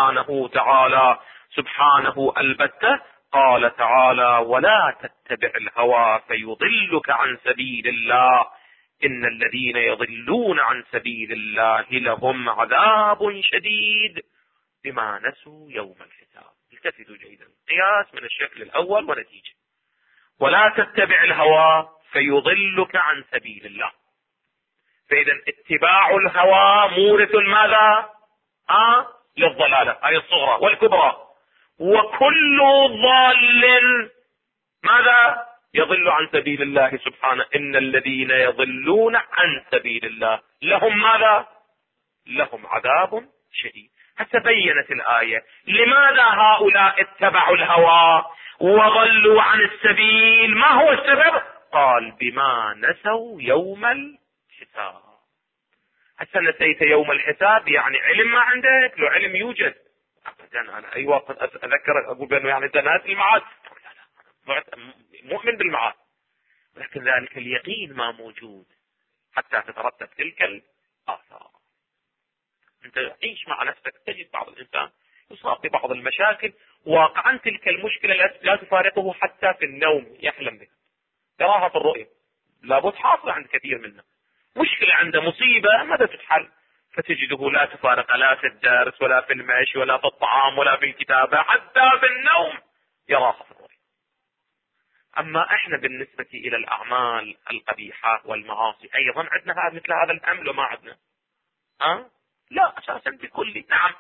سبحانه البتة. قال تعالى: ولا تتبع الهوى فيضلك عن سبيل الله، إن الذين يضلون عن سبيل الله لهم عذاب شديد بما نسوا يوم الحساب. التفتوا جيدا، قياس من الشكل الأول ونتيجة. ولا تتبع الهوى فيضلك عن سبيل الله، فإذا اتباع الهوى مورث ماذا؟ للضلالة، أي الصغرى والكبرى. وكل ضال ماذا؟ يضل عن سبيل الله سبحانه. إن الذين يضلون عن سبيل الله لهم ماذا؟ لهم عذاب شديد. حتى بينت الآية لماذا هؤلاء اتبعوا الهوى وضلوا عن السبيل. ما هو السبب؟ قال: بما نسوا يوم الحساب. حتى نسيت يوم الحساب يعني علم ما عندك؟ لو علم يوجد أبدا. أنا أي وقت أذكر أقول بأنه يعني أنت ناس المعاد، لا مؤمن بالمعاد، لكن ذلك اليقين ما موجود حتى تترتب تلك الآثار. أنت تعيش مع نفسك تجد بعض الإنسان يصاب ببعض المشاكل، واقعا تلك المشكلة لا تفارقه حتى في النوم، يحلم بها يراها في الرؤية، لابد حاصلة عند كثير منا. مشكلة عنده مصيبة ماذا تتحل؟ فتجده لا تفارق لا في الدرس ولا في المشي ولا في الطعام ولا في الكتابة، حتى في النوم يراها في الرؤية. أما إحنا بالنسبة إلى الأعمال القبيحة والمعاصي أيضا عندنا مثل هذا الأمل وما عندنا؟ لا أساسا بكل. نعم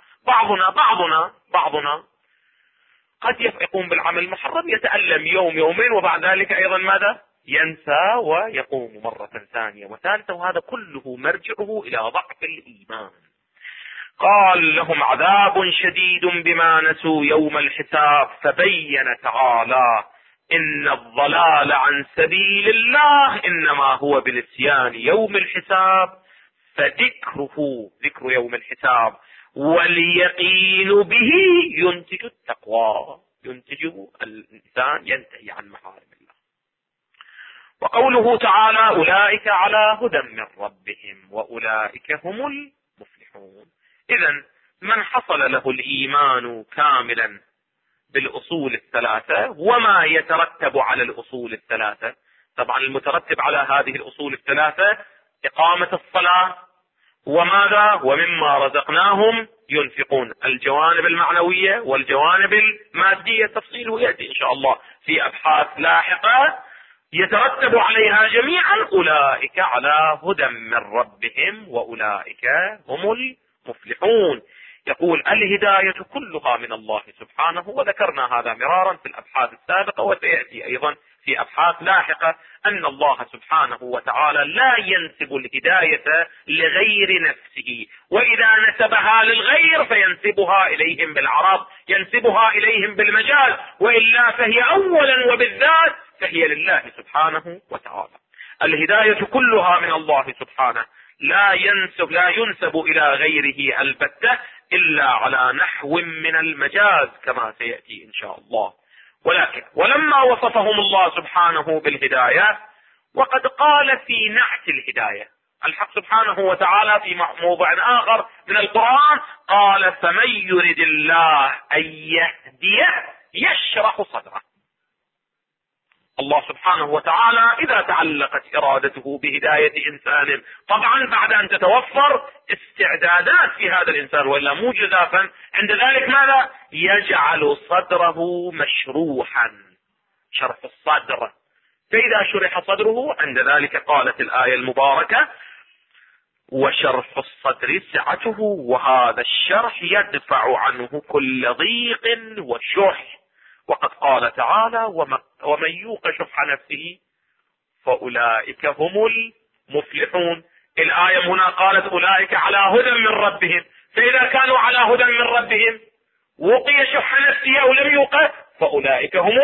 بعضنا قد يقوم بالعمل المحرم، يتألم يوم يومين وبعد ذلك أيضا ماذا؟ ينسى ويقوم مرة ثانية وثالثة، وهذا كله مرجعه إلى ضعف الإيمان. قال لهم عذاب شديد بما نسوا يوم الحساب، فبين تعالى إن الضلال عن سبيل الله إنما هو بنسيان يوم الحساب، فذكره ذكر يوم الحساب واليقين به ينتج التقوى، ينتج الإنسان ينتهي عن محارم الله. وقوله تعالى أولئك على هدى من ربهم وأولئك هم المفلحون. إذن من حصل له الإيمان كاملا بالأصول الثلاثة وما يترتب على الأصول الثلاثة، طبعا المترتب على هذه الأصول الثلاثة إقامة الصلاة وماذا؟ ومما رزقناهم ينفقون، الجوانب المعنوية والجوانب المادية، تفصيله يأتي إن شاء الله في أبحاث لاحقة يترتب عليها جميعا. أولئك على هدى من ربهم وأولئك هم المفلحون. يقول الهداية كلها من الله سبحانه، وذكرنا هذا مرارا في الأبحاث السابقة وسيأتي أيضا في أبحاث لاحقة، أن الله سبحانه وتعالى لا ينسب الهداية لغير نفسه، وإذا نسبها للغير فينسبها إليهم بالعرض، ينسبها إليهم بالمجال، وإلا فهي أولا وبالذات فهي لله سبحانه وتعالى. الهداية كلها من الله سبحانه، لا ينسب إلى غيره البتة إلا على نحو من المجاز كما سيأتي إن شاء الله. ولكن ولما وصفهم الله سبحانه بالهداية، وقد قال في نعت الهداية الحق سبحانه وتعالى في موضع آخر من القرآن، قال فمن يرد الله أن يهديه يشرح صدره. الله سبحانه وتعالى إذا تعلقت إرادته بهداية إنسان، طبعا بعد أن تتوفر استعدادات في هذا الإنسان وإلا مو جزافا، عند ذلك ماذا؟ يجعل صدره مشروحا، شرح الصدر. فإذا شرح صدره عند ذلك قالت الآية المباركة وشرح الصدر سعته، وهذا الشرح يدفع عنه كل ضيق وشح. وقد قال تعالى ومن يوق شح نفسه فأولئك هم المفلحون. الآية هنا قالت أولئك على هدى من ربهم، فإذا كانوا على هدى من ربهم وقي شح نفسه أو لم يوقع فأولئك هم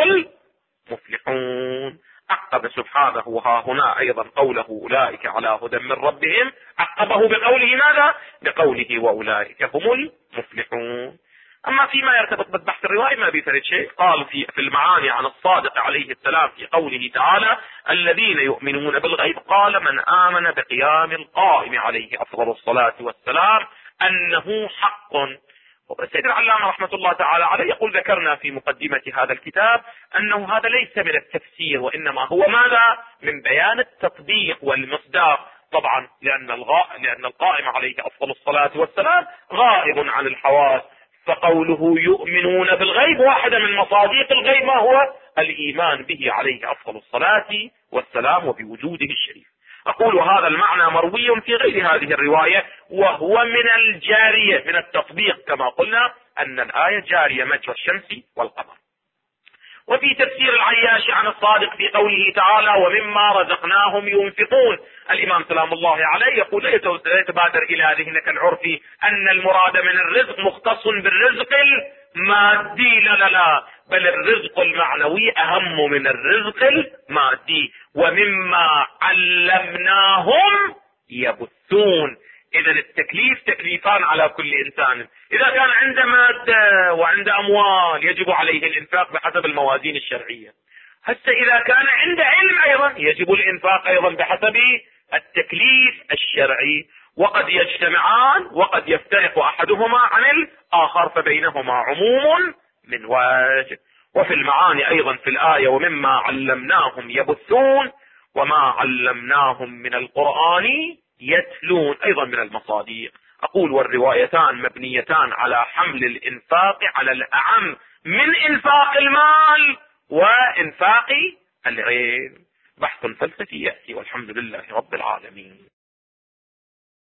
المفلحون. عقب سبحانه وها هنا أيضا قوله أولئك على هدى من ربهم، عقبه بقوله ماذا؟ بقوله وأولئك هم المفلحون. أما فيما يرتبط بالبحث الروائي ما بيفرد شيء. قال في المعاني عن الصادق عليه السلام في قوله تعالى الذين يؤمنون بالغيب، قال من آمن بقيام القائم عليه أفضل الصلاة والسلام أنه حق. السيد العلامة رحمة الله تعالى عليه يقول ذكرنا في مقدمة هذا الكتاب أنه هذا ليس من التفسير، وإنما هو ماذا؟ من بيان التطبيق والمصداق. طبعا لأن القائم عليه أفضل الصلاة والسلام غائب عن الحواس، فقوله يؤمنون بالغيب واحدة من مصادق الغيب ما هو؟ الإيمان به عليه أفضل الصلاة والسلام وبوجوده الشريف. أقول هذا المعنى مروي في غير هذه الرواية، وهو من الجارية من التطبيق كما قلنا أن الآية جارية مجرى الشمس والقمر. وفي تفسير العياشي عن الصادق في قوله تعالى ومما رزقناهم ينفقون، الإمام سلام الله عليه يقول لا يتبادر إلى ذهنك العرفي أن المراد من الرزق مختص بالرزق المادي، لا، بل الرزق المعنوي أهم من الرزق المادي. ومما علمناهم يبثون. إذا التكليف تكليفان على كل إنسان، إذا كان عنده مادة وعنده أموال يجب عليه الإنفاق بحسب الموازين الشرعية. حتى إذا كان عنده علم أيضا يجب الإنفاق أيضا بحسب التكليف الشرعي، وقد يجتمعان وقد يفترق أحدهما عن الآخر، فبينهما عموم من وجه. وفي المعاني أيضا في الآية ومما علمناهم يبثون وما علمناهم من القرآن يتلون، أيضا من المصادق. أقول والروايتان مبنيتان على حمل الإنفاق على الأعم من إنفاق المال وإنفاق العلم. بحث فلسفي يأتي، والحمد لله رب العالمين.